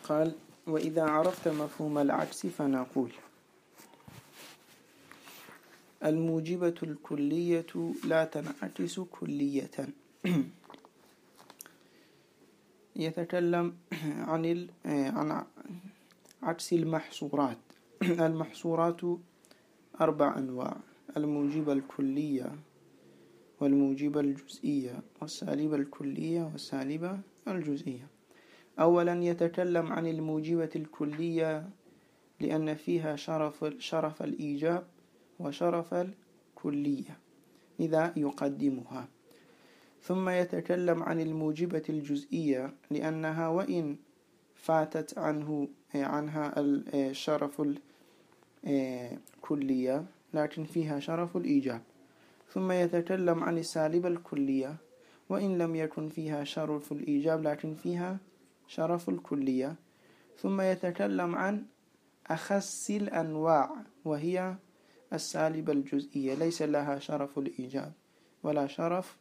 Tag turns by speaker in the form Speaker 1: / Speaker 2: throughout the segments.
Speaker 1: قال: وإذا عرفت مفهوم العكس فنقول الموجبة الكلية لا تنعكس كلية. يتكلم عن عكس المحصورات. المحصورات 4 أنواع: الموجبة الكلية، والموجبة الجزئية، والسالبة الكلية، والسالبة الجزئية. أولا يتكلم عن الموجبة الكلية لأن فيها شرف الإيجاب وشرف الكلية، إذا يقدمها. ثم يتكلم عن الموجبة الجزئية لأنها وإن فاتت عنها الشرف الكلية لكن فيها شرف الإيجاب. ثم يتكلم عن السالبة الكلية وإن لم يكن فيها شرف الإيجاب لكن فيها شرف الكلية. ثم يتكلم عن أخص الأنواع وهي السالبة الجزئية، ليس لها شرف الإيجاب ولا شرف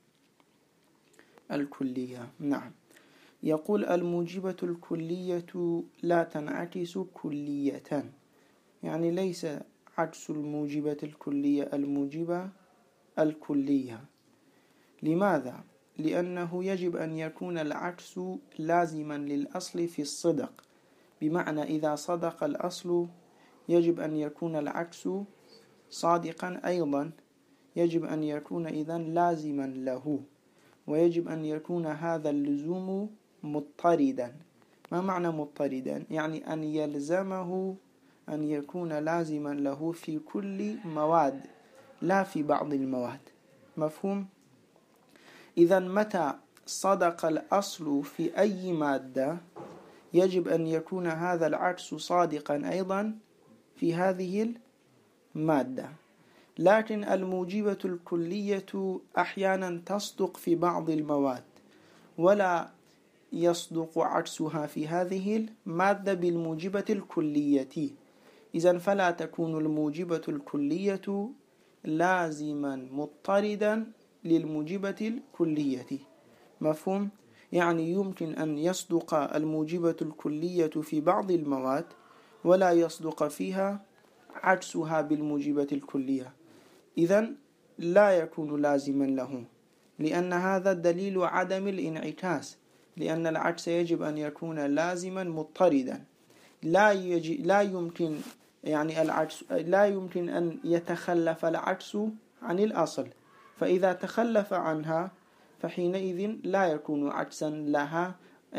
Speaker 1: الكلية. نعم. يقول الموجبة الكلية لا تنعكس كلية، يعني ليس عكس الموجبة الكلية الموجبة الكلية. لماذا؟ لأنه يجب أن يكون العكس لازما للأصل في الصدق، بمعنى إذا صدق الأصل يجب أن يكون العكس صادقا أيضا، يجب أن يكون إذن لازما له، ويجب أن يكون هذا اللزوم مضطردا. ما معنى مضطردا؟ يعني أن يلزمه أن يكون لازما له في كل مواد لا في بعض المواد. مفهوم؟ إذن متى صدق الأصل في أي مادة يجب أن يكون هذا العكس صادقا أيضا في هذه المادة. لكن الموجبة الكلية أحيانا تصدق في بعض المواد ولا يصدق عكسها في هذه المادة بالموجبة الكلية. إذن فلا تكون الموجبة الكلية لازما مضطردا للموجبة الكلية. مفهوم؟ يعني يمكن أن يصدق الموجبة الكلية في بعض المواد ولا يصدق فيها عكسها بالموجبة الكلية، إذن لا يكون لازما له، لأن هذا دليل عدم الانعكاس، لأن العكس يجب أن يكون لازما مضطردا. لا يمكن يعني العكس لا يمكن أن يتخلف العكس عن الأصل، فإذا تخلف عنها فحينئذ لا يكون عكسا لها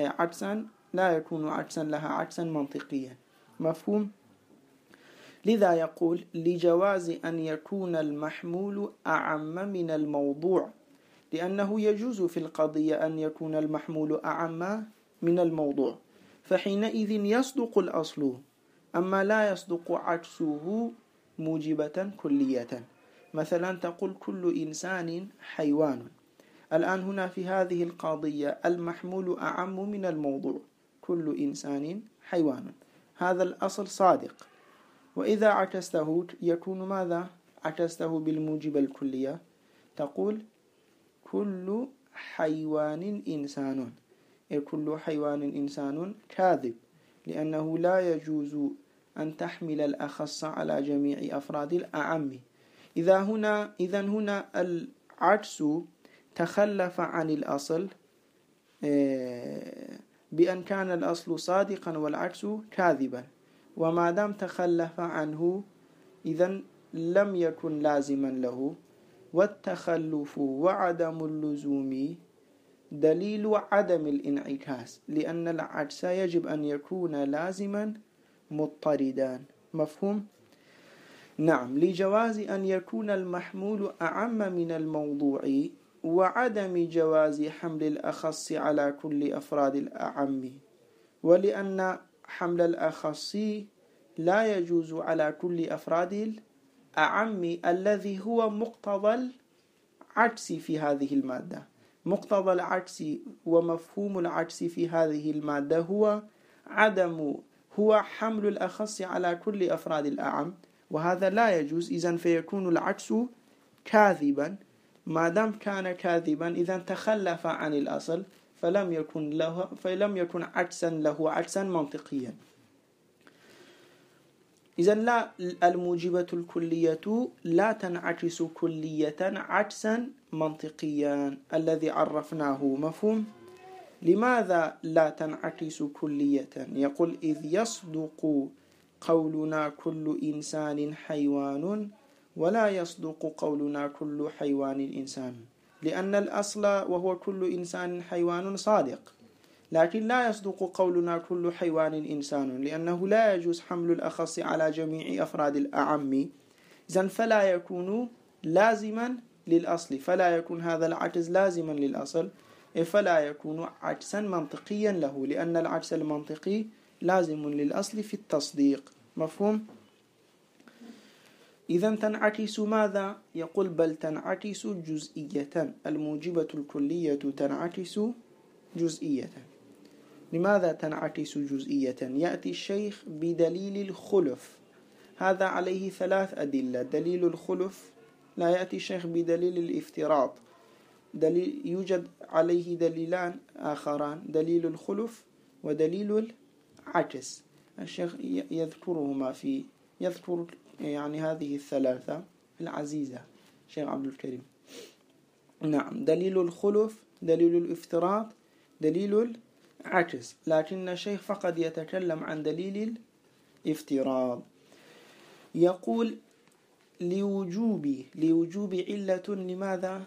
Speaker 1: عكسا منطقيا. مفهوم؟ لذا يقول لجواز أن يكون المحمول أعم من الموضوع، لأنه يجوز في القضية أن يكون المحمول أعم من الموضوع، فحينئذ يصدق الأصل أما لا يصدق عكسه موجبة كلية. مثلا تقول كل إنسان حيوان. الآن هنا في هذه القضية المحمول أعم من الموضوع، كل إنسان حيوان، هذا الأصل صادق. وإذا عكسته يكون ماذا؟ عكسته بالموجبة الكلية، تقول كل حيوان إنسان. كل حيوان إنسان كاذب، لأنه لا يجوز أن تحمل الأخص على جميع أفراد الأعم. إذن هنا العكس تخلف عن الأصل بأن كان الأصل صادقا والعكس كاذبا، وما دام تخلف عنه إذن لم يكن لازما له. والتخلف وعدم اللزوم دليل عدم الانعكاس، لأن العكس يجب أن يكون لازما مضطردا. مفهوم؟ نعم. لجواز أن يكون المحمول أعم من الموضوع وعدم جواز حمل الأخص على كل أفراد الأعم، ولأن حمل الأخص لا يجوز على كل أفراد الأعم الذي هو مقتضى العكس في هذه المادة. مقتضى العكس ومفهوم العكس في هذه المادة هو حمل الأخص على كل أفراد الأعم، وهذا لا يجوز. إذن فيكون العكس كاذبا. ما دام كان كاذبا إذن تخلف عن الأصل، فلم يكن عكسا له عكسا منطقيا. إذن لا الموجبة الكلية لا تنعكس كلية عكسا منطقيا الذي عرفناه. مفهوم؟ لماذا لا تنعكس كلية؟ يقول إذ يصدق قولنا كل إنسان حيوان ولا يصدق قولنا كل حيوان إنسان، لأن الأصل وهو كل إنسان حيوان صادق، لكن لا يصدق قولنا كل حيوان إنسان، لأنه لا يجوز حمل الأخص على جميع أفراد الأعم. إذن فلا يكون لازما للأصل، فلا يكون هذا العكس لازما للأصل، فلا يكون عكسا منطقيا له، لأن العكس المنطقي لازم للأصل في التصديق. مفهوم؟ إذن تنعكس ماذا؟ يقول بل تنعكس جزئية، الموجبة الكلية تنعكس جزئية. لماذا تنعكس جزئية؟ يأتي الشيخ بدليل الخلف، هذا عليه 3 أدلة. دليل الخلف لا يأتي الشيخ بدليل الافتراض، يوجد عليه دليلان آخران، دليل الخلف ودليل العكس. الشيخ يذكرهما يذكر يعني هذه الثلاثة العزيزة الشيخ عبد الكريم. نعم، دليل الخلف، دليل الافتراض، دليل العكس، لكن الشيخ فقط يتكلم عن دليل الافتراض. يقول لوجوب علة، لماذا؟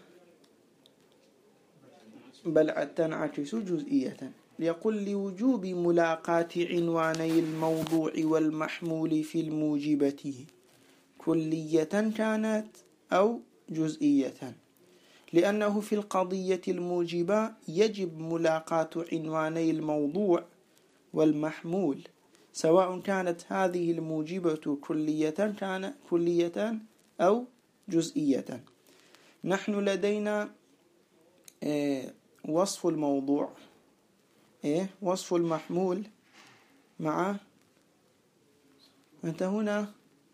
Speaker 1: بل تنعكس جزئية. يقول لوجوب ملاقاة عنواني الموضوع والمحمول في الموجبة كلية كانت أو جزئية، لأنه في القضية الموجبة يجب ملاقاة عنواني الموضوع والمحمول، سواء كانت هذه الموجبة كلية أو جزئية. نحن لدينا وصف الموضوع، وصف المحمول مع أنت هنا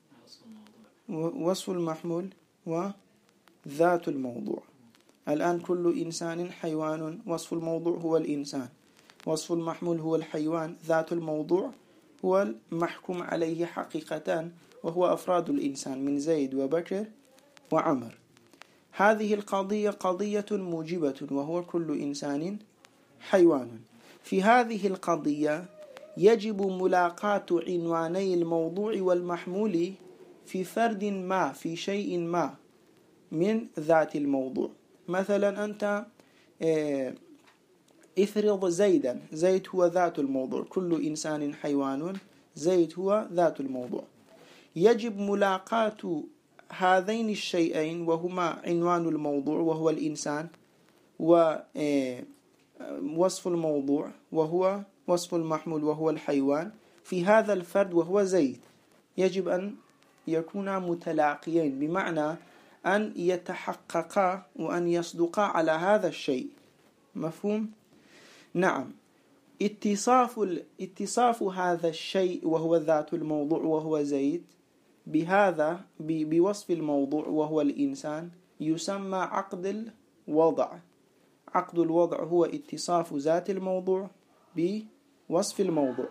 Speaker 1: وصف المحمول وذات الموضوع. الآن كل إنسان حيوان، وصف الموضوع هو الإنسان، وصف المحمول هو الحيوان، ذات الموضوع هو المحكوم عليه حقيقة وهو أفراد الإنسان من زيد وبكر وعمر. هذه القضية قضية موجبة وهو كل إنسان حيوان. في هذه القضية يجب ملاقاة عنواني الموضوع والمحمول في فرد ما، في شيء ما من ذات الموضوع. مثلا أنت افرض زيدا، زيد هو ذات الموضوع، كل إنسان حيوان، زيد هو ذات الموضوع. يجب ملاقاة هذين الشيئين وهما عنوان الموضوع وهو الإنسان، ووصف الموضوع وهو وصف المحمول وهو الحيوان، في هذا الفرد وهو زيد. يجب أن يكونا متلاقيين، بمعنى أن يتحققا وأن يصدقا على هذا الشيء. مفهوم؟ نعم. اتصاف هذا الشيء وهو ذات الموضوع وهو زيد بهذا بوصف الموضوع وهو الإنسان يسمى عقد الوضع. عقد الوضع هو اتصاف ذات الموضوع بوصف الموضوع،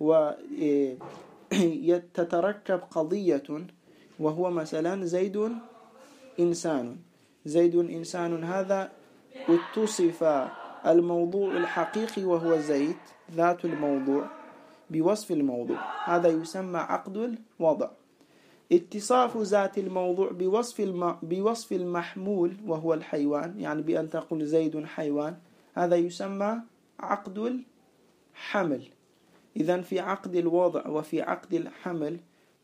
Speaker 1: وتتركب قضية وهو مثلا زيد إنسان. زيد إنسان، هذا اتصف الموضوع الحقيقي وهو زيد ذات الموضوع بوصف الموضوع، هذا يسمى عقد الوضع. اتصاف ذات الموضوع بوصف المحمول وهو الحيوان، يعني بأن تقول زيد حيوان، هذا يسمى عقد الحمل. إذن في عقد الوضع وفي عقد الحمل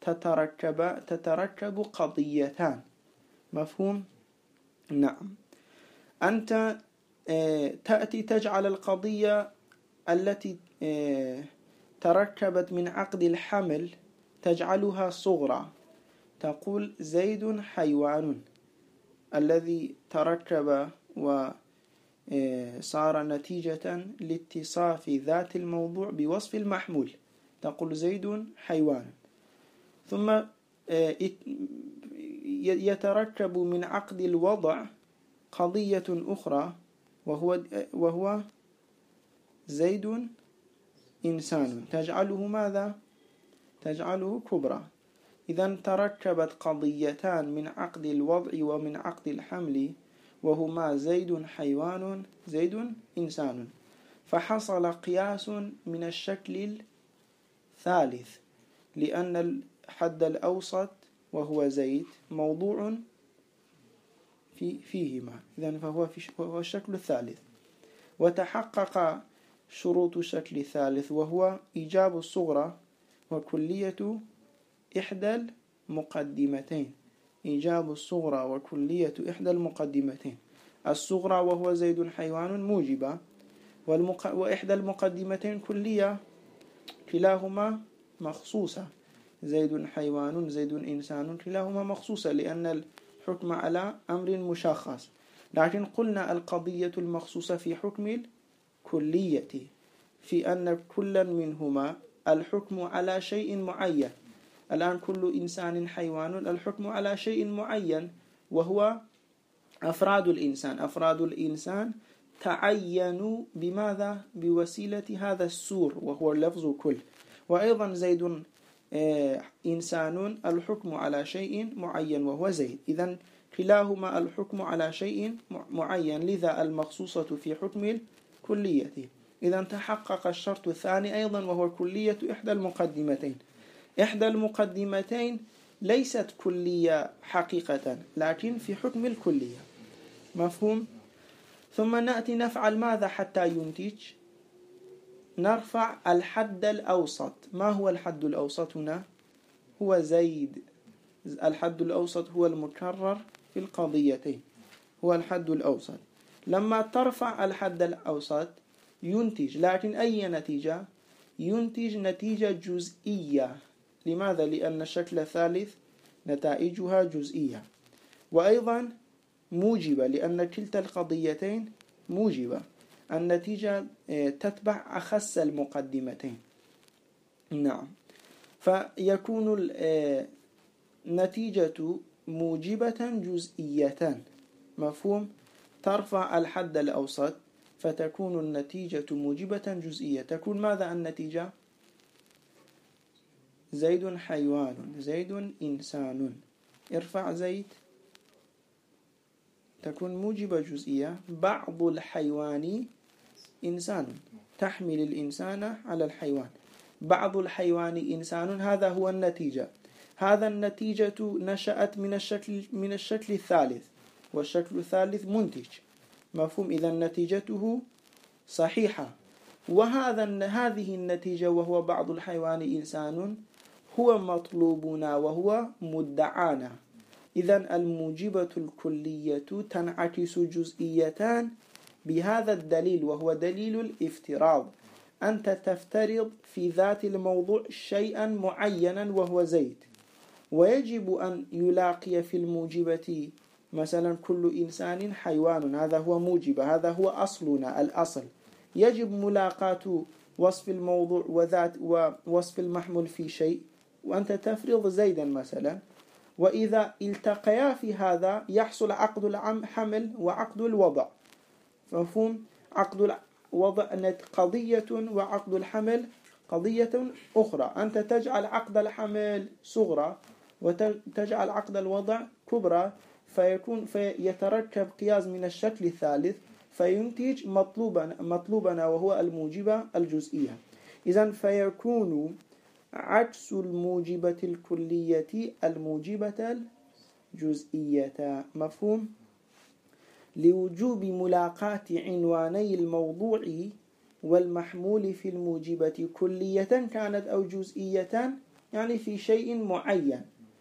Speaker 1: تتركب قضيتان. مفهوم؟ نعم. أنت تأتي تجعل القضية التي تركبت من عقد الحمل تجعلها صغرى، تقول زيد حيوان، الذي تركب وصار نتيجة لاتصاف ذات الموضوع بوصف المحمول، تقول زيد حيوان. ثم يتركب من عقد الوضع قضية أخرى وهو زيد إنسان تجعله ماذا؟ تجعله كبرى. إذا تركبت قضيتان من عقد الوضع ومن عقد الحمل، وهما زيد حيوان زيد إنسان، فحصل قياس من الشكل الثالث، لأن الحد الأوسط وهو زيد موضوع فيهما، إذن فهو الشكل الثالث. وتحقق شروط الشكل الثالث، وهو إيجاب الصغرى وكلية إحدى المقدمتين. إيجاب الصغرى وكلية إحدى المقدمتين. الصغرى وهو زيد حيوان موجبة، وإحدى المقدمتين كلية، كلاهما مخصوصة. زيد حيوان زيد إنسان كلاهما مخصوصة، لأن الحكم على أمر مشخص. لكن قلنا القضية المخصوصة في حكم الكلية، في أن كل منهما الحكم على شيء معين. الآن كل إنسان حيوان، الحكم على شيء معين وهو أفراد الإنسان. أفراد الإنسان تعينوا بماذا؟ بوسيلة هذا السور وهو اللفظ كل. وأيضا زيد إنسان الحكم على شيء معين وهو زيد. إذن كلاهما الحكم على شيء معين، لذا المخصوصة في حكم الكلية. إذن تحقق الشرط الثاني أيضا، وهو كلية إحدى المقدمتين. إحدى المقدمتين ليست كلية حقيقة، لكن في حكم الكلية. مفهوم؟ ثم نأتي نفعل ماذا حتى ينتج؟ نرفع الحد الأوسط. ما هو الحد الأوسط هنا؟ هو زيد. الحد الأوسط هو المكرر في القضيتين، هو الحد الأوسط. لما ترفع الحد الأوسط ينتج، لكن أي نتيجة؟ ينتج نتيجة جزئية. لماذا؟ لأن الشكل الثالث نتائجها جزئية، وأيضا موجبة، لأن كلتا القضيتين موجبة. النتيجة تتبع أخس المقدمتين. نعم، فيكون النتيجة موجبة جزئية. مفهوم؟ ترفع الحد الأوسط فتكون النتيجة موجبة جزئية. تكون ماذا النتيجة؟ زيد حيوان زيد إنسان. ارفع زيد تكون موجبة جزئية. بعض الحيوان إنسان، تحمل الإنسان على الحيوان. بعض الحيوان إنسان، هذا هو النتيجة. هذا النتيجة نشأت من الشكل الثالث، والشكل الثالث منتج. مفهوم؟ إذا نتيجته صحيحة. هذه النتيجة وهو بعض الحيوان إنسان هو مطلوبنا وهو مدعانا. إذا الموجبة الكلية تنعكس جزئيتان بهذا الدليل، وهو دليل الافتراض. أنت تفترض في ذات الموضوع شيئا معينا وهو زيد، ويجب أن يلاقي في الموجبة مثلا كل إنسان حيوان، هذا هو موجب، هذا هو أصلنا الأصل. يجب ملاقاة وصف الموضوع وذات ووصف المحمول في شيء، وأنت تفرض زيدا مثلا. وإذا التقيا في هذا يحصل عقد الحمل وعقد الوضع. مفهوم؟ عقد الوضع قضية، وعقد الحمل قضية أخرى. أنت تجعل عقد الحمل صغرى وتجعل عقد الوضع كبرى، فيتركب قياس من الشكل الثالث، فينتج مطلوبنا وهو الموجبة الجزئية. إذن فيكون عكس الموجبة الكلية الموجبة الجزئية. مفهوم؟ لوجوب ملاقاة عنواني الموضوع والمحمول في الموجبة كلية كانت أو جزئية، يعني في شيء معين.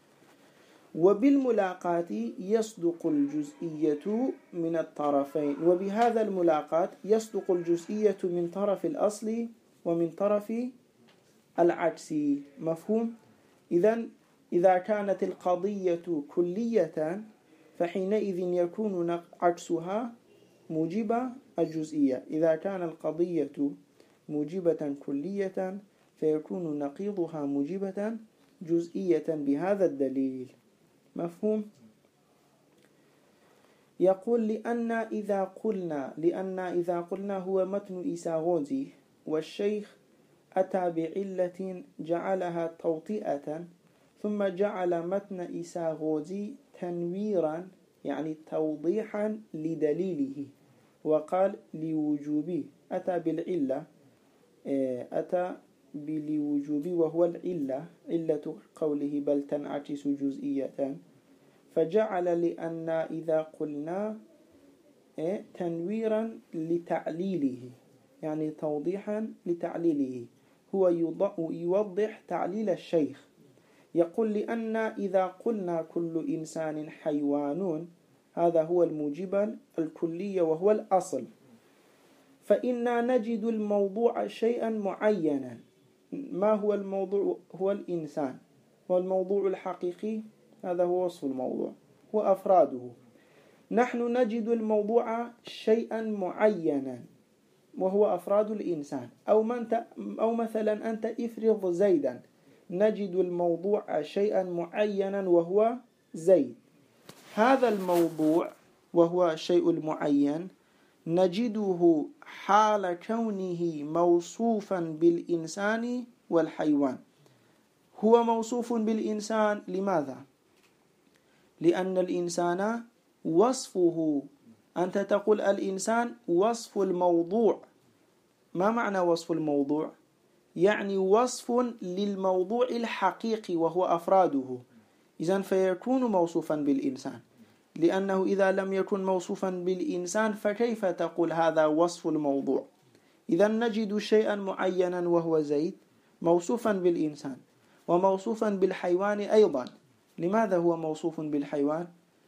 Speaker 1: وبالملاقاة يصدق الجزئية من الطرفين، وبهذا الملاقاة يصدق الجزئية من طرف الأصل ومن طرف العكس. مفهوم؟ إذا كانت القضية كلية فحينئذ يكون عكسها موجبة الجزئية. إذا كان القضية موجبة كلية فيكون نقيضها موجبة جزئية بهذا الدليل. مفهوم؟ يقول لأن إذا قلنا هو متن إيساغوزي، والشيخ أتى بعلة جعلها توطئة، ثم جعل متن إيساغوزي تنويرا يعني توضيحا لدليله، وقال لوجوبه. أتى بالعلة، أتى بلوجوب، وهو العلة، علة قوله بل تنعكس جزئية، فجعل لأن إذا قلنا تنويرا لتعليله، يعني توضيحا لتعليله، هو يوضح تعليل الشيخ. يقول لأن إذا قلنا كل إنسان حيوان، هذا هو الموجب الكلي وهو الأصل، فإنا نجد الموضوع شيئا معينا. ما هو الموضوع؟ هو الإنسان، والموضوع الحقيقي هذا هو وصف الموضوع وأفراده. نحن نجد الموضوع شيئا معينا وهو أفراد الإنسان، أو مثلا أنت افرض زيدا، نجد الموضوع شيئا معينا وهو زيد. هذا الموضوع وهو الشيء المعين نجده حال كونه موصوفا بالإنسان والحيوان. هو موصوف بالإنسان لماذا؟ لأن الإنسان وصفه، أنت تقول الإنسان وصف الموضوع. ما معنى وصف الموضوع؟ يعني وصف للموضوع الحقيقي وهو أفراده. إذن فيكون موصوفا بالإنسان، لأنه إذا لم يكن موصوفا بالإنسان فكيف تقول هذا وصف الموضوع؟ إذن نجد شيئا معينا وهو زيد موصوفا بالإنسان وموصوفا بالحيوان أيضا. لماذا هو موصوف بالحيوان؟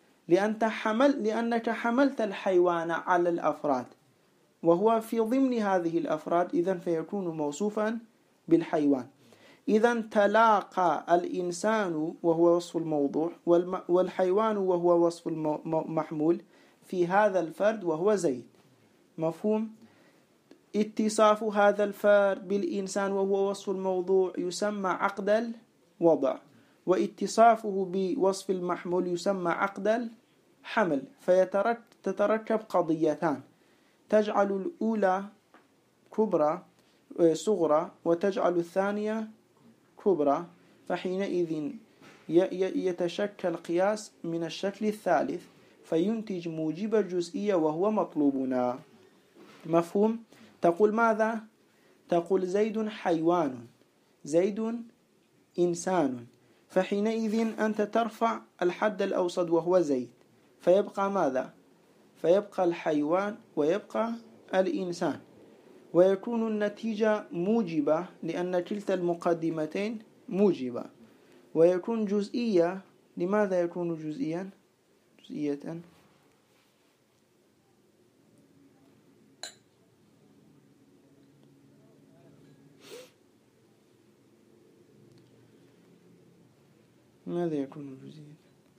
Speaker 1: لأنك حملت الحيوان على الأفراد وهو في ضمن هذه الأفراد، إذن فيكون موصوفا بالحيوان. إذن تلاقى الإنسان وهو وصف الموضوع والحيوان وهو وصف المحمول في هذا الفرد وهو زيد. مفهوم؟ اتصاف هذا الفرد بالإنسان وهو وصف الموضوع يسمى عقد الوضع، واتصافه بوصف المحمول يسمى عقد الحمل. فتتركب قضيتان، تجعل الأولى كبرى صغرى وتجعل الثانية كبرى، فحينئذ يتشكل قياس من الشكل الثالث فينتج موجب الجزئية وهو مطلوبنا. مفهوم؟ تقول ماذا؟ تقول زيد حيوان، زيد إنسان، فحينئذ أنت ترفع الحد الأوسط وهو زيد، فيبقى ماذا؟ فيبقى الحيوان ويبقى الإنسان، ويكون النتيجة موجبة لأن كلتا المقدمتين موجبة، ويكون جزئية. لماذا يكون جزئيا؟ جزئية لماذا يكون جزئيا؟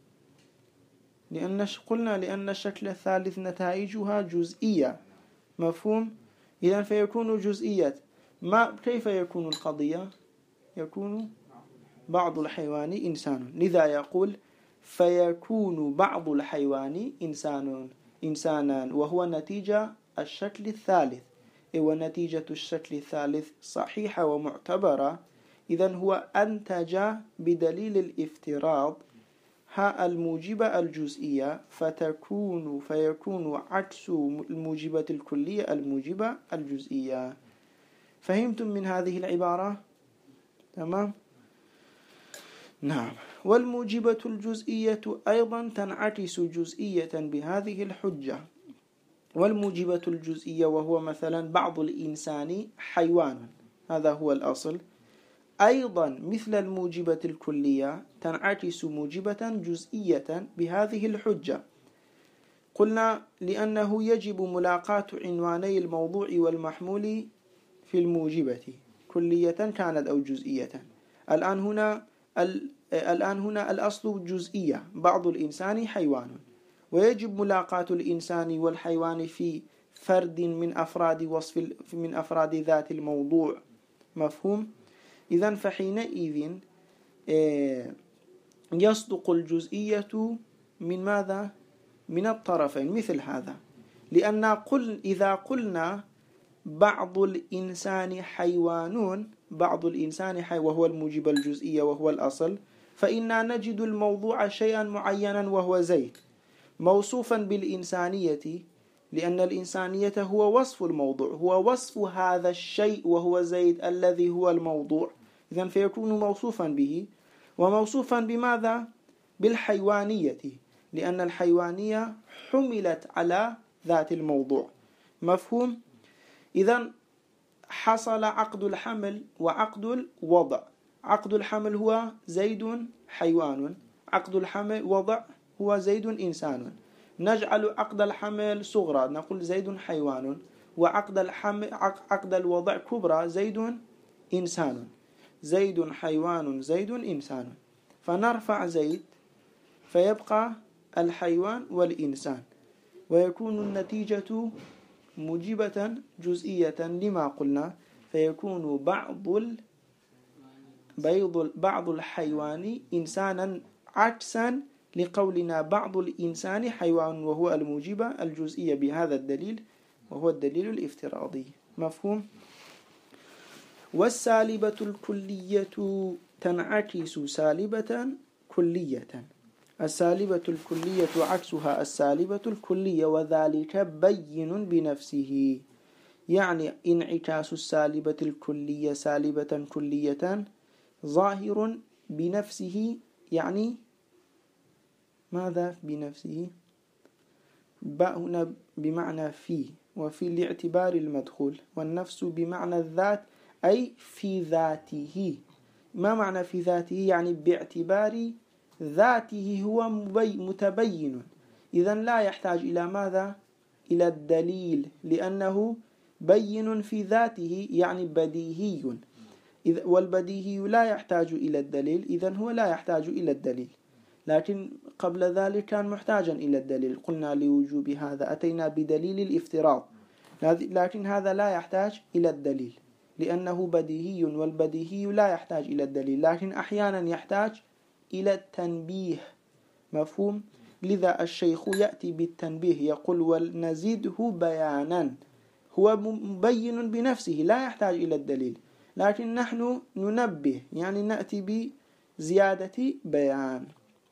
Speaker 1: قلنا لأن الشكل الثالث نتائجها جزئية. مفهوم؟ إذن فيكون جزئية. كيف يكون القضية؟ يكون بعض الحيوان إنسان، لذا يقول فيكون بعض الحيوان إنسانا، وهو نتيجة الشكل الثالث. ونتيجة الشكل الثالث صحيحة ومعتبرة. إذن هو أنتج بدليل الافتراض الموجبة الجزئية، فيكون عكس الموجبة الكلية الموجبة الجزئية. فهمتم من هذه العبارة؟ تمام؟ نعم. والموجبة الجزئية أيضا تنعكس جزئية بهذه الحجة. والموجبة الجزئية وهو مثلا بعض الإنسان حيوان، هذا هو الأصل، أيضا مثل الموجبة الكلية تنعكس موجبة جزئية بهذه الحجة. قلنا لأنه يجب ملاقاة عنواني الموضوع والمحمول في الموجبة كلية كانت أو جزئية. الآن هنا الأصل جزئية، بعض الإنسان حيوان، ويجب ملاقاة الإنسان والحيوان في فرد من أفراد ذات الموضوع. مفهوم؟ إذن فحينئذ يصدق الجزئية من ماذا؟ من الطرفين مثل هذا. لأن إذا قلنا بعض الإنسان حيوان، وهو الموجب الجزئية وهو الأصل، فإننا نجد الموضوع شيئا معينا وهو زيد موصوفا بالإنسانية، لأن الإنسانية هو وصف الموضوع، هو وصف هذا الشيء وهو زيد الذي هو الموضوع. إذن فيكون موصوفا به. وموصوفا بماذا؟ بالحيوانية، لأن الحيوانية حملت على ذات الموضوع. مفهوم؟ إذن حصل عقد الحمل وعقد الوضع. عقد الحمل هو زيد حيوان، عقد الحمل وضع هو زيد إنسان. نجعل عقد الحمل صغرى نقول زيد حيوان، وعقد الحمل عقد الوضع كبرى زيد إنسان. زيد حيوان زيد إنسان، فنرفع زيد فيبقى الحيوان والإنسان، ويكون النتيجة موجبة جزئية لما قلنا، فيكون بعض الحيوان إنسانا، عكسا لقولنا بعض الإنسان حيوان، وهو الموجبة الجزئية بهذا الدليل وهو الدليل الافتراضي. مفهوم؟ والسالبة الكلية تنعكس سالبة كلية. السالبة الكلية عكسها السالبة الكلية، وذلك بين بنفسه. يعني انعكاس السالبة الكلية سالبة كلية ظاهر بنفسه. يعني ماذا بنفسه؟ باء هنا بمعنى في، وفي لاعتبار المدخول، والنفس بمعنى الذات أي في ذاته. ما معنى في ذاته؟ يعني باعتبار ذاته هو متبين. إذن لا يحتاج إلى ماذا؟ إلى الدليل، لأنه بين في ذاته يعني بديهي، والبديهي لا يحتاج إلى الدليل، إذن هو لا يحتاج إلى الدليل. لكن قبل ذلك كان محتاجا إلى الدليل، قلنا لوجوب هذا أتينا بدليل الافتراض، لكن هذا لا يحتاج إلى الدليل لأنه بديهي، والبديهي لا يحتاج إلى الدليل، لكن أحيانا يحتاج إلى التنبيه. مفهوم؟ لذا الشيخ يأتي بالتنبيه يقول ولنزيده بيانا، هو مبين بنفسه لا يحتاج إلى الدليل، لكن نحن ننبه يعني نأتي بزيادة بيان.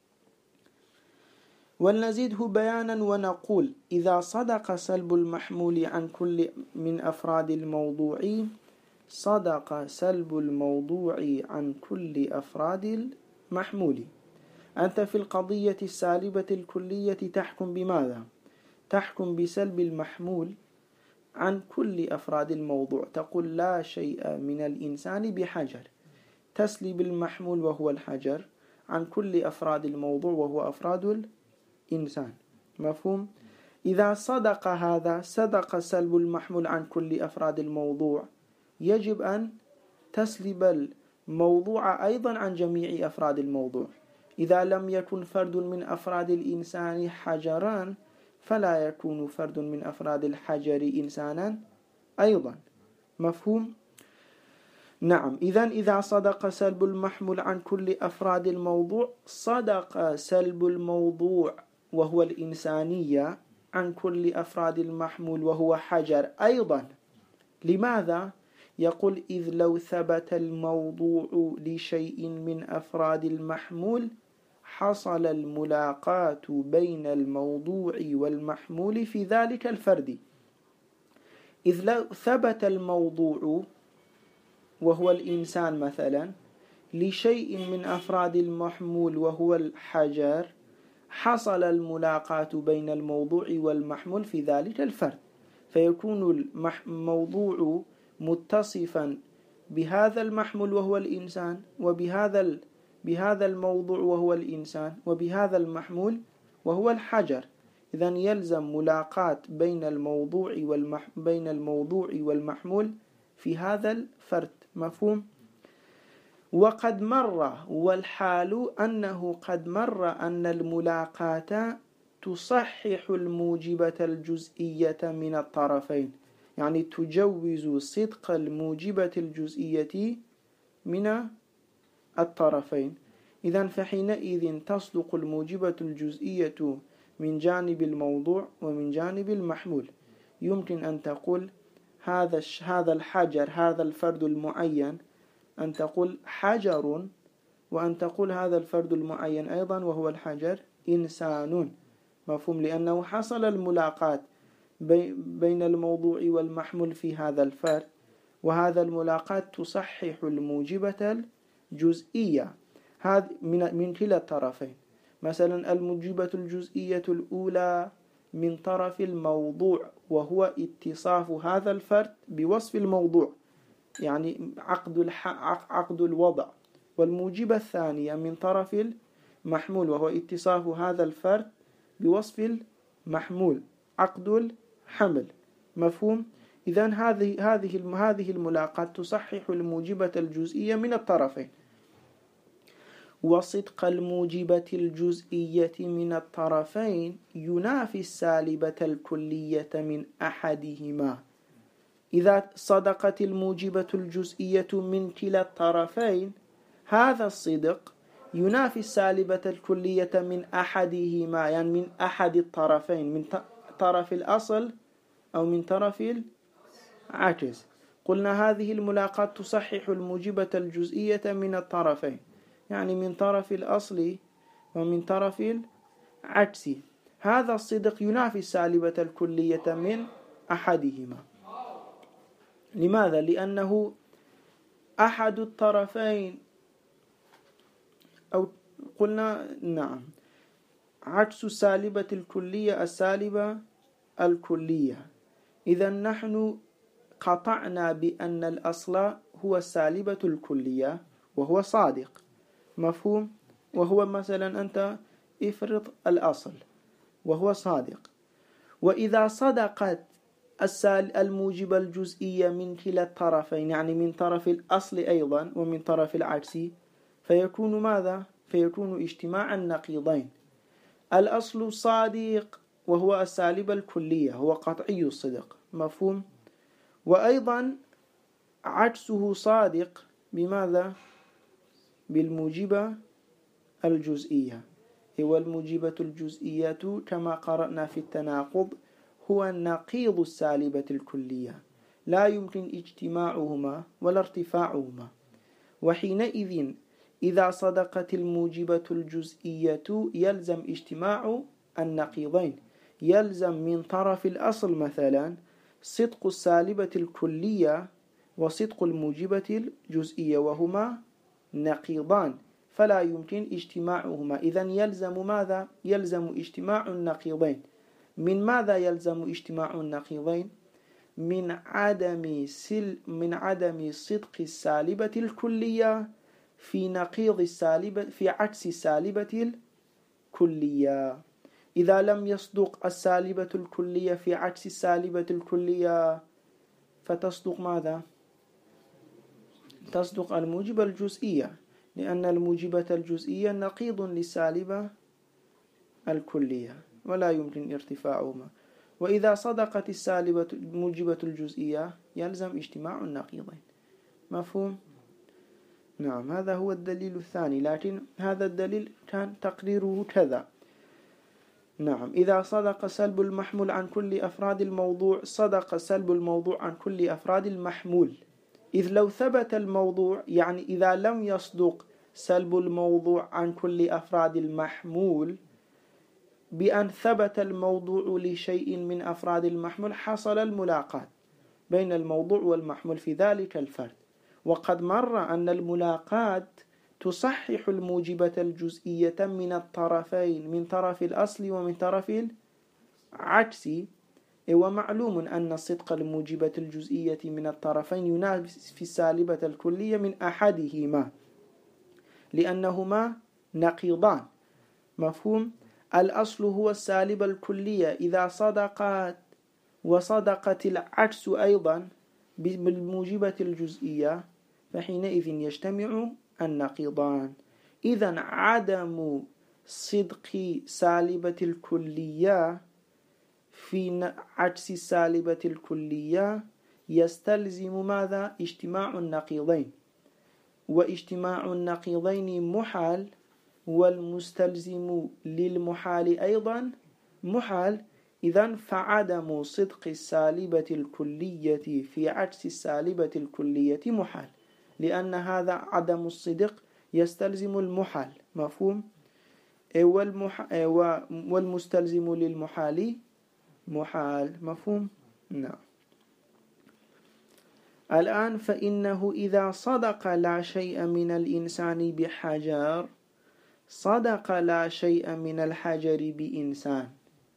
Speaker 1: ولنزيده بيانا ونقول إذا صدق سلب المحمول عن كل من أفراد الموضوع، صدق سلب الموضوع عن كل أفراد المحمول. أنت في القضية السالبة الكلية تحكم بماذا؟ تحكم بسلب المحمول عن كل أفراد الموضوع، تقول لا شيء من الإنسان بحجر، تسلب المحمول وهو الحجر عن كل أفراد الموضوع وهو أفراد الإنسان. مفهوم؟ إذا صدق هذا، صدق سلب المحمول عن كل أفراد الموضوع، يجب أن تسلب الموضوع أيضا عن جميع أفراد الموضوع. إذا لم يكن فرد من أفراد الإنسان حجران، فلا يكون فرد من أفراد الحجر إنسانا أيضا. مفهوم؟ نعم. إذا صدق سلب المحمول عن كل أفراد الموضوع، صدق سلب الموضوع وهو الإنسانية عن كل أفراد المحمول وهو حجر أيضا. لماذا؟ يقول إذ لو ثبت الموضوع لشيء من أفراد المحمول حصل الملاقاة بين الموضوع والمحمول في ذلك الفرد. إذ لو ثبت الموضوع وهو الإنسان مثلا لشيء من أفراد المحمول وهو الحجر، حصل الملاقاة بين الموضوع والمحمول في ذلك الفرد، فيكون الموضوع متصفا بهذا المحمول وهو الإنسان، وبهذا الموضوع وهو الإنسان، وبهذا المحمول وهو الحجر. إذن يلزم ملاقاة بين الموضوع والمحمول في هذا الفرد. مفهوم؟ وقد مر، والحال أنه قد مر أن الملاقاة تصحح الموجبة الجزئية من الطرفين، يعني تجوز صدق الموجبة الجزئية من الطرفين. إذن فحينئذ تصدق الموجبة الجزئية من جانب الموضوع ومن جانب المحمول. يمكن أن تقول هذا الحجر، هذا الفرد المعين، أن تقول حجر، وأن تقول هذا الفرد المعين أيضا وهو الحجر إنسان. مفهوم؟ لأنه حصل الملاقات بين الموضوع والمحمول في هذا الفرد، وهذا الملاقات تصحح الموجبة الجزئية هذا من كلا الطرفين. مثلا الموجبة الجزئية الأولى من طرف الموضوع، وهو اتصاف هذا الفرد بوصف الموضوع، يعني عقد الوضع. والموجبة الثانية من طرف المحمول، وهو اتصاف هذا الفرد بوصف المحمول، عقد الحمل. مفهوم؟ إذن هذه الملاقات تصحح الموجبة الجزئية من الطرفين. وصدق الموجبة الجزئية من الطرفين ينافي السالبة الكلية من أحدهما. إذا صدقت الموجبة الجزئية من كلا الطرفين، هذا الصدق ينافي السالبة الكلية من أحدهما، يعني من أحد الطرفين، من طرف الأصل أو من طرف العكس. قلنا هذه الملاقات تصحح الموجبة الجزئية من الطرفين، يعني من طرف الأصل ومن طرف العكس. هذا الصدق ينافي السالبة الكلية من أحدهما. لماذا؟ لأنه أحد الطرفين، أو قلنا نعم عكس السالبة الكلية السالبة الكلية. إذا نحن قطعنا بأن الأصل هو السالبة الكلية وهو صادق. مفهوم؟ وهو مثلا أنت افرض الأصل وهو صادق، وإذا صدقت الموجبة الجزئية من كلا الطرفين، يعني من طرف الأصل أيضا ومن طرف العكس، فيكون ماذا؟ فيكون اجتماع النقيضين. الأصل صادق وهو السالبة الكلية، هو قطعي الصدق. مفهوم؟ وأيضا عكسه صادق بماذا؟ بالموجبة الجزئية. هو الموجبة الجزئية كما قرأنا في التناقض هو النقيض السالبة الكلية، لا يمكن اجتماعهما ولا ارتفاعهما. وحينئذ إذا صدقت الموجبة الجزئية يلزم اجتماع النقيضين، يلزم من طرف الأصل مثلا صدق السالبة الكلية وصدق الموجبة الجزئية، وهما نقيضان فلا يمكن اجتماعهما. إذن يلزم ماذا؟ يلزم اجتماع النقيضين. من ماذا يلزم اجتماع النقيضين؟ من عدم صدق السالبة الكلية في نقيض السالبة، في عكس السالبة الكلية. إذا لم يصدق السالبة الكلية في عكس السالبة الكلية فتصدق ماذا؟ تصدق الموجبة الجزئية، لأن الموجبة الجزئية نقيض للسالبة الكلية ولا يمكن ارتفاعهما. وإذا صدقت السالبة الموجبة الجزئية يلزم اجتماع النقيضين. مفهوم؟ نعم، هذا هو الدليل الثاني، لكن هذا الدليل كان تقديره كذا. نعم، إذا صدق سلب المحمول عن كل أفراد الموضوع صدق سلب الموضوع عن كل أفراد المحمول. إذ لو ثبت الموضوع، يعني إذا لم يصدق سلب الموضوع عن كل أفراد المحمول بأن ثبت الموضوع لشيء من أفراد المحمول، حصل الملاقات بين الموضوع والمحمول في ذلك الفرد. وقد مر أن الملاقات تصحح الموجبة الجزئية من الطرفين، من طرف الأصل ومن طرف العكس. ومعلوم أن صدق الموجبة الجزئية من الطرفين ينافي السالبة الكلية من أحدهما، لأنهما نقيضان. مفهوم؟ الأصل هو السالبة الكلية إذا صدقت، وصدقت العكس أيضا بالموجبة الجزئية، فحينئذ يجتمع النقيضان. إذن عدم صدق سالبة الكلية في عكس السالبة الكلية يستلزم ماذا؟ اجتماع النقيضين، واجتماع النقيضين محال، والمستلزم للمحال أيضا محال. إذن فعدم صدق السالبة الكلية في عكس السالبة الكلية محال، لأن هذا عدم الصدق يستلزم المحال. مفهوم؟ والمستلزم للمحال محال. مفهوم؟ نعم. الآن فإنه إذا صدق لا شيء من الإنسان بحجر صدق لا شيء من الحجر بإنسان.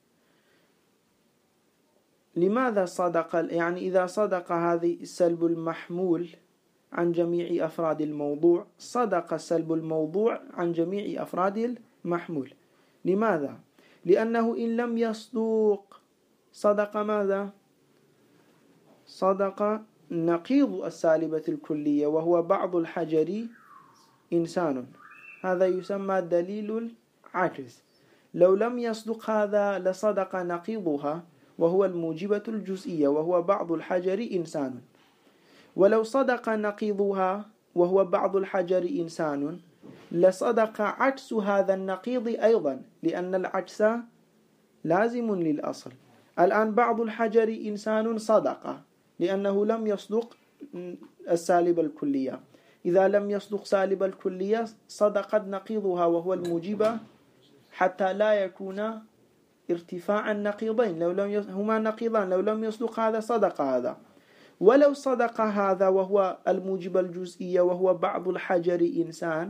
Speaker 1: لماذا صدق؟ يعني إذا صدق هذه سلب المحمول عن جميع أفراد الموضوع صدق سلب الموضوع عن جميع أفراد المحمول. لماذا؟ لأنه إن لم يصدق صدق ماذا؟ صدق نقيض السالبة الكلية وهو بعض الحجر إنسان. هذا يسمى دليل العكس. لو لم يصدق هذا لصدق نقيضها وهو الموجبة الجزئية وهو بعض الحجر إنسان. ولو صدق نقيضها وهو بعض الحجر إنسان لصدق عكس هذا النقيض أيضا، لأن العكس لازم للأصل. الآن بعض الحجر إنسان صدق لأنه لم يصدق السالب الكلية. إذا لم يصدق سالب الكلية صدقت نقيضها وهو الموجبة حتى لا يكون ارتفاع النقيضين. هما نقيضان، لو لم يصدق هذا صدق هذا. ولو صدق هذا وهو الموجب الجزئية وهو بعض الحجر إنسان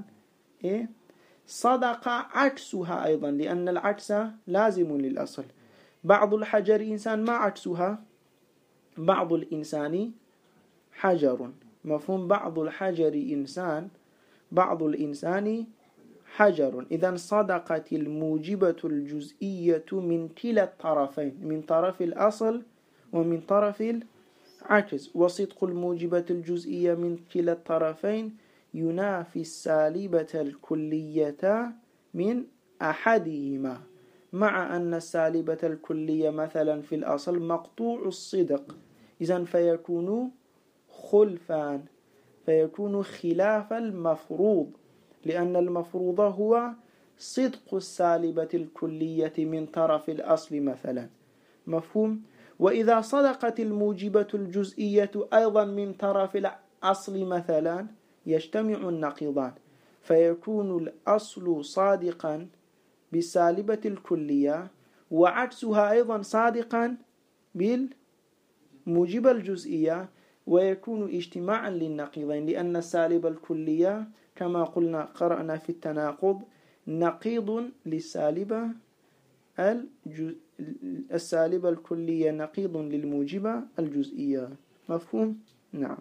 Speaker 1: صدق عكسها أيضا، لأن العكس لازم للأصل. بعض الحجر إنسان ما عكسها؟ بعض الإنسان حجر. مفهوم؟ بعض الحجر إنسان، بعض الإنسان حجر. إذن صدقت الموجبة الجزئية من كلا الطرفين، من طرف الأصل ومن طرف العكس. وصدق الموجبة الجزئية من كلا الطرفين ينافي السالبة الكلية من أحدهما، مع أن السالبة الكلية مثلا في الأصل مقطوع الصدق، إذن فيكون خلفان، فيكون خلاف المفروض، لأن المفروض هو صدق السالبة الكلية من طرف الأصل مثلا. مفهوم؟ وإذا صدقت الموجبة الجزئية أيضا من طرف الأصل مثلا يجتمع النقيضان، فيكون الأصل صادقا بالسالبة الكلية وعكسها أيضا صادقا بالموجبة الجزئية، ويكون اجتماعا للنقيضين، لأن السالبة الكلية كما قلنا قرأنا في التناقض نقيض للسالبة السالبة الكلية نقيض للموجبة الجزئية. مفهوم؟ نعم.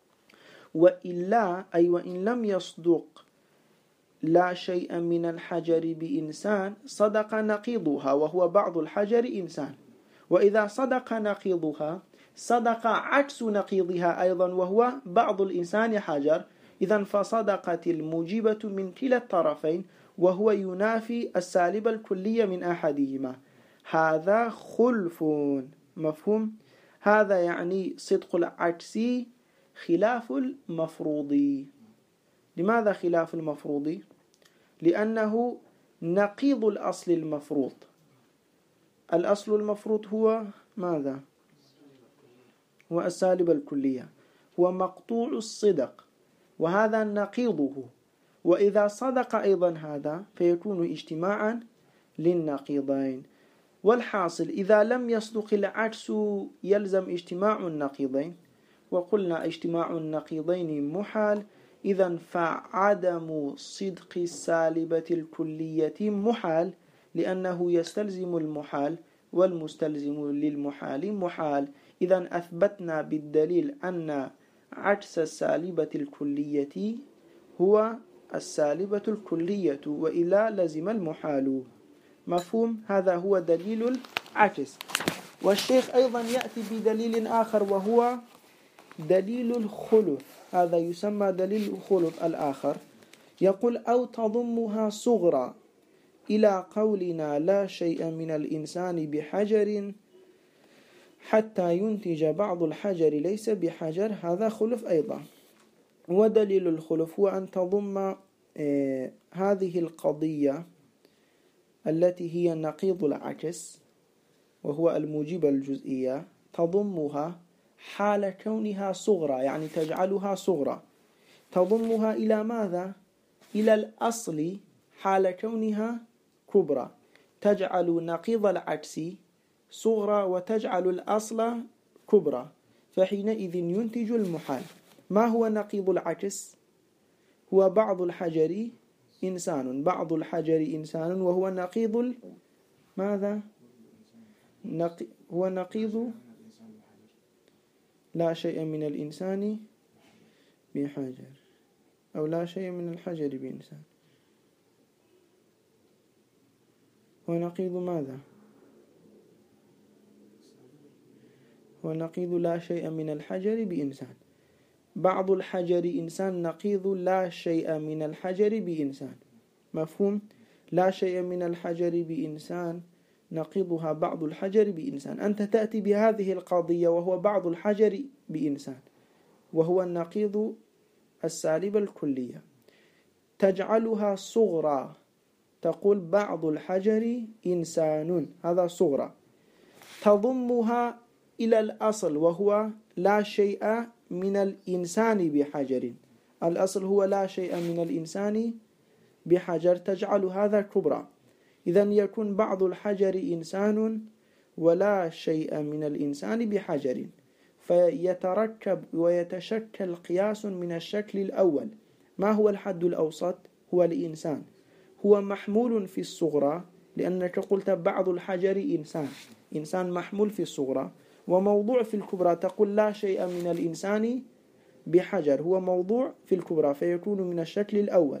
Speaker 1: وإلا أي وإن لم يصدق لا شيء من الحجر بإنسان صدق نقيضها وهو بعض الحجر إنسان. وإذا صدق نقيضها صدق عكس نقيضها أيضا وهو بعض الإنسان حجر. إذن فصدقت الموجبة من كلا الطرفين وهو ينافي السالبة الكلية من أحدهما. هذا خلف. مفهوم؟ هذا يعني صدق العكس خلاف المفروض. لماذا خلاف المفروض؟ لأنه نقيض الأصل المفروض. الأصل المفروض هو ماذا؟ هو السالبة الكلية، هو مقطوع الصدق، وهذا نقيضه. وإذا صدق أيضا هذا فيكون اجتماعا للنقيضين. والحاصل إذا لم يصدق العكس يلزم اجتماع النقيضين، وقلنا اجتماع النقيضين محال. إذن فعدم صدق السالبة الكلية محال، لأنه يستلزم المحال والمستلزم للمحال محال. إذن أثبتنا بالدليل أن عكس السالبة الكلية هو السالبة الكلية، وإلا لزم المحال. مفهوم؟ هذا هو دليل العكس. والشيخ أيضا يأتي بدليل آخر وهو دليل الخلف. هذا يسمى دليل الخلف الآخر. يقول أو تضمها صغرى إلى قولنا لا شيء من الإنسان بحجر حتى ينتج بعض الحجر ليس بحجر. هذا خلف أيضا. ودليل الخلف هو أن تضم هذه القضية التي هي نقيض العكس وهو الموجب الجزئية تضمها حال كونها صغرى، يعني تجعلها صغرى، تضمها إلى ماذا؟ إلى الأصل حال كونها كبرى، تجعل نقيض العكس صغرى وتجعل الأصل كبرى، فحينئذ ينتج المحال. ما هو نقيض العكس؟ هو بعض الحجر إنسان، بعض الحجر إنسان، وهو نقيض ماذا؟ هو نقيض لا شيء من الإنسان بحجر، أو لا شيء من الحجر بإنسان. هو نقيض ماذا؟ هو نقيض لا شيء من الحجر بإنسان. بعض الحجر إنسان نقيض لا شيء من الحجر بإنسان. مفهوم؟ لا شيء من الحجر بإنسان نقيضها بعض الحجر بإنسان. أنت تأتي بهذه القضية وهو بعض الحجر بإنسان، وهو النقيض السالب الكلية، تجعلها صغرى، تقول بعض الحجر إنسان، هذا صغرى، تضمها إلى الأصل وهو لا شيء من الإنسان بحجر، الأصل هو لا شيء من الإنسان بحجر، تجعل هذا كبرى. إذن يكون بعض الحجر إنسان ولا شيء من الإنسان بحجر، فيتركب ويتشكل قياس من الشكل الأول. ما هو الحد الأوسط؟ هو الإنسان، هو محمول في الصغرى، لأنك قلت بعض الحجر إنسان، إنسان محمول في الصغرى، وموضوع في الكبرى تقول لا شيء من الإنسان بحجر، هو موضوع في الكبرى، فيكون من الشكل الأول.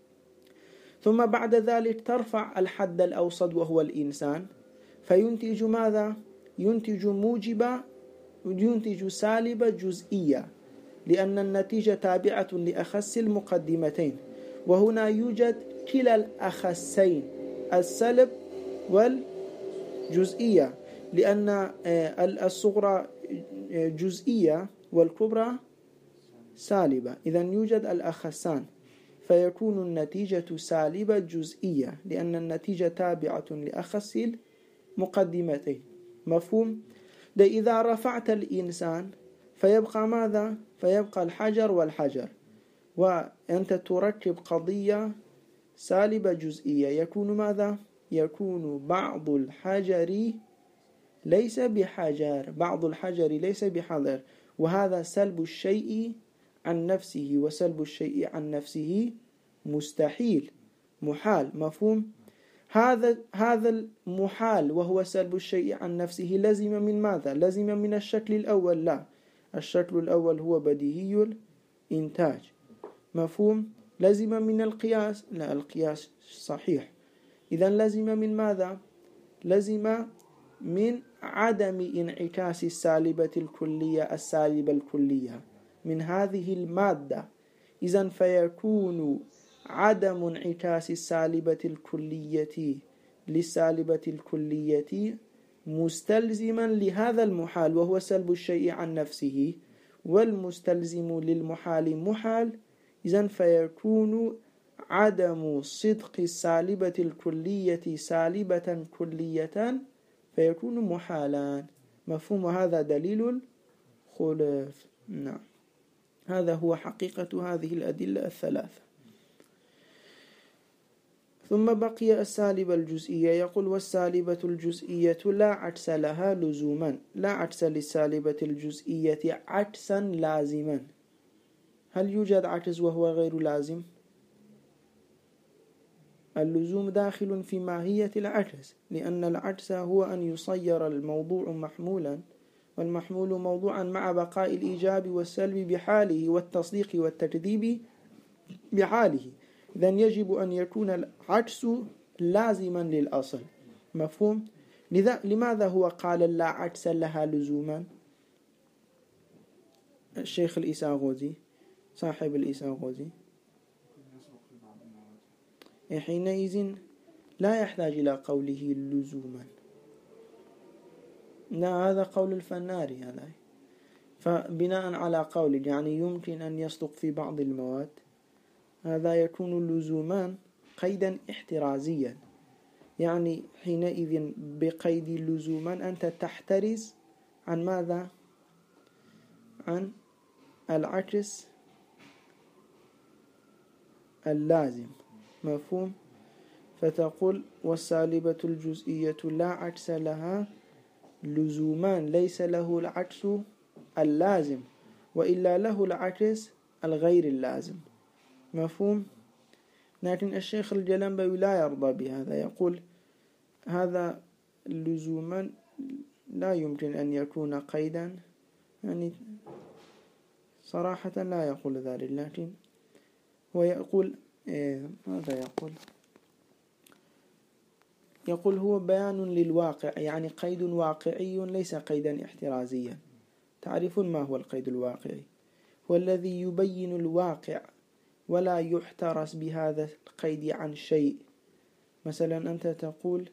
Speaker 1: ثم بعد ذلك ترفع الحد الأوسط وهو الإنسان، فينتج ماذا؟ ينتج موجبة، ينتج سالبة جزئية، لأن النتيجة تابعة لأخس المقدمتين، وهنا يوجد كلا الأخسين، السلب والجزئية، لأن الصغرى جزئية والكبرى سالبة، إذن يوجد الأخسان، فيكون النتيجة سالبة جزئية، لأن النتيجة تابعة لأخس المقدمتين. مفهوم؟ إذا رفعت الإنسان فيبقى ماذا؟ فيبقى الحجر والحجر، وأنت تركب قضية سالبة جزئية، يكون ماذا؟ يكون بعض الحجر ليس بحجر، بعض الحجر ليس بحجر، وهذا سلب الشيء عن نفسه، وسلب الشيء عن نفسه مستحيل، محال. مفهوم؟ هذا المحال وهو سلب الشيء عن نفسه لزم من ماذا؟ لزم من الشكل الأول؟ لا، الشكل الأول هو بديهي الإنتاج. مفهوم؟ لزم من القياس؟ لا، القياس صحيح. إذن لزم من ماذا؟ لزم من عدم انعكاس السالبة الكلية، السالبة الكلية من هذه المادة. إذن فيكون عدم انعكاس السالبة الكلية للسالبة الكلية مستلزما لهذا المحال وهو سلب الشيء عن نفسه، والمستلزم للمحال محال، إذن فيكون عدم صدق السالبة الكلية سالبة كلية فيكون محالا. مفهوم؟ هذا دليل الخلف. نعم، هذا هو حقيقة هذه الأدلة الثلاثة. ثم بقي السالبة الجزئية، يقول والسالبة الجزئية لا عكس لها لزوما، لا عكس للسالبة الجزئية عكسا لازما. هل يوجد عكس وهو غير لازم؟ اللزوم داخل في ماهية العكس، لأن العكس هو أن يصير الموضوع محمولا، والمحمول موضوعا مع بقاء الإيجاب والسلب بحاله والتصديق والتكذيب بحاله. إذن يجب أن يكون العكس لازما للأصل. مفهوم؟ لماذا هو قال لا عكس لها لزوما؟ الشيخ الإساغوزي صاحب الإساغوزي حينئذ لا يحتاج إلى قوله لزوما. لا، هذا قول الفناري هذا، فبناء على قول يعني يمكن أن يصدق في بعض المواد، هذا يكون لزوما قيدا احترازيا، يعني حينئذ بقيد لزوما أنت تحترز عن ماذا؟ عن العكس اللازم. مفهوم؟ فتقول والسالبة الجزئية لا عكس لها لزومان ليس له العكس اللازم وإلا له العكس الغير اللازم. مفهوم؟ لكن الشيخ الجلنبوي لا يرضى بهذا، يقول هذا لزوما لا يمكن أن يكون قيدا، يعني صراحة لا يقول ذلك، لكن هو يقول ماذا يقول هو بيان للواقع، يعني قيد واقعي ليس قيدا احترازيا. تعرفون ما هو القيد الواقعي؟ هو الذي يبين الواقع ولا يحترس بهذا القيد عن شيء. مثلا أنت تقول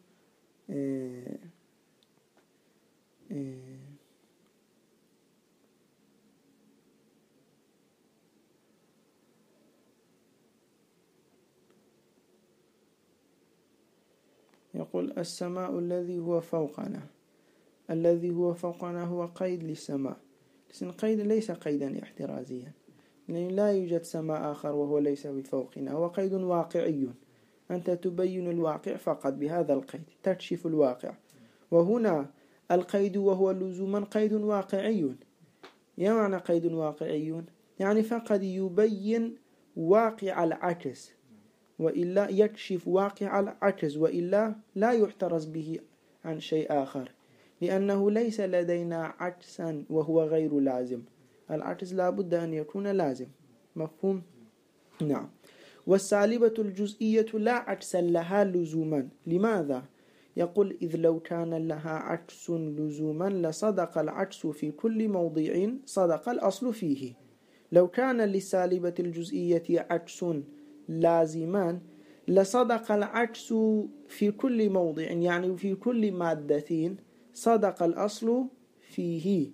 Speaker 1: يقول السماء الذي هو فوقنا، الذي هو فوقنا هو قيد للسماء، لكن قيد ليس قيدا احترازيا، لأن لا يوجد سماء آخر وهو ليس بفوقنا، هو قيد واقعي. أنت تبين الواقع فقط بهذا القيد، تكشف الواقع. وهنا القيد وهو لزوما قيد واقعي. يا معنى قيد واقعي؟ يعني فقط يبين واقع العكس، وإلا يكشف واقع العكس، وإلا لا يحترز به عن شيء آخر، لأنه ليس لدينا عكسا وهو غير لازم. العكس لا بد أن يكون لازم. مفهوم؟ نعم. والسالبة الجزئية لا عكس لها لزوما. لماذا؟ يقول إذ لو كان لها عكس لزوما لصدق العكس في كل موضع صدق الأصل فيه. لو كان للسالبة الجزئية عكس لازمان لصدق العكس في كل موضع، يعني في كل مادة صدق الأصل فيه.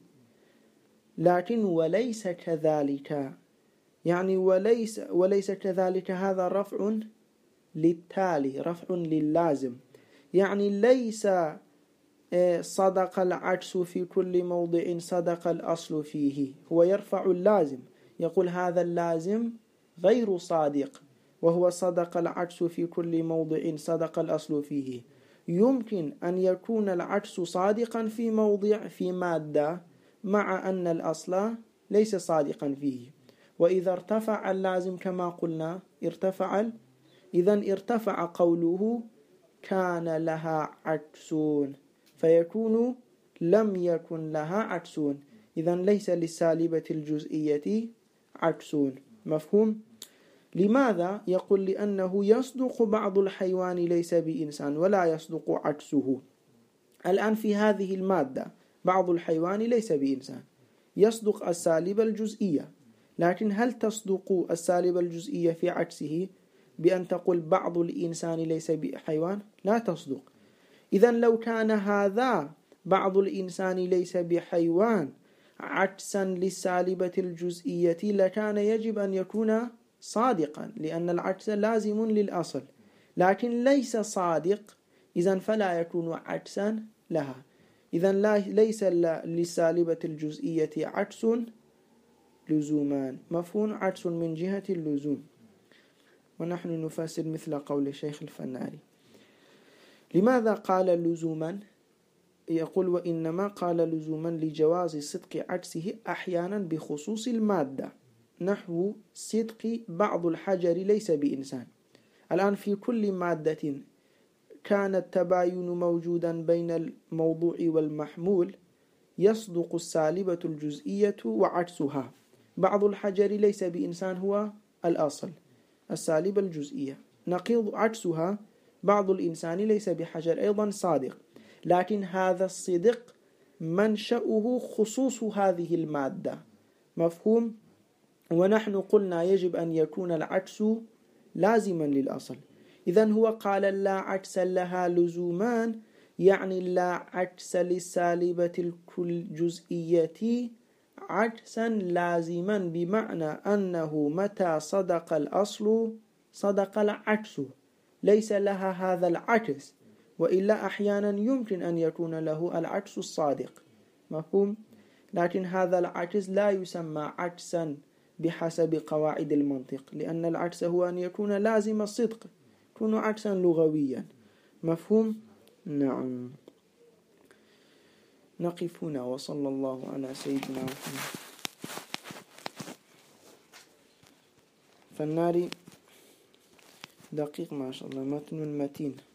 Speaker 1: لكن وليس كذلك، يعني وليس كذلك، هذا رفع للتالي، رفع لللازم، يعني ليس صدق العكس في كل موضع صدق الأصل فيه، هو يرفع اللازم، يقول هذا اللازم غير صادق وهو صدق العكس في كل موضع صدق الأصل فيه. يمكن أن يكون العكس صادقا في موضع في مادة مع أن الأصل ليس صادقا فيه، وإذا ارتفع اللازم كما قلنا إذن ارتفع قوله كان لها عكسون، فيكون لم يكن لها عكسون، إذن ليس للسالبة الجزئية عكسون. مفهوم؟ لماذا؟ يقول لأنه يصدق بعض الحيوان ليس بإنسان ولا يصدق عكسه. الآن في هذه المادة بعض الحيوان ليس بإنسان، يصدق السالبة الجزئية، لكن هل تصدق السالبة الجزئية في عكسه بأن تقول بعض الإنسان ليس بحيوان؟ لا تصدق. إذن لو كان هذا بعض الإنسان ليس بحيوان عكسا للسالبة الجزئية لكان يجب أن يكون صادقا، لأن العكس لازم للأصل، لكن ليس صادق، إذن فلا يكون عكسا لها. إذن ليس للسالبة الجزئية عكس لزومان. مفهوم؟ عكس من جهة اللزوم. ونحن نفسر مثل قول الشيخ الفناري. لماذا قال لزوما؟ يقول وإنما قال لزوما لجواز صدق عكسه أحيانا بخصوص المادة، نحو صدق بعض الحجر ليس بإنسان. الآن في كل مادة كان التباين موجودا بين الموضوع والمحمول يصدق السالبة الجزئية وعكسها. بعض الحجر ليس بإنسان هو الأصل، السالبة الجزئية، نقيض عكسها بعض الإنسان ليس بحجر أيضا صادق، لكن هذا الصدق منشأه خصوص هذه المادة. مفهوم؟ ونحن قلنا يجب أن يكون العكس لازما للأصل. إذن هو قال لا عكس لها لزومان، يعني لا عكس للسالبة الجزئية عكسا لازما، بمعنى أنه متى صدق الأصل صدق العكس، ليس لها هذا العكس، وإلا أحيانا يمكن أن يكون له العكس الصادق. مفهوم؟ لكن هذا العكس لا يسمى عكسا بحسب قواعد المنطق، لأن العكس هو أن يكون لازم الصدق، يكون عكسا لغويا. مفهوم؟ نعم. نقف هنا، وصلى الله على سيدنا محمد. فالنار دقيق ما شاء الله، متن متين.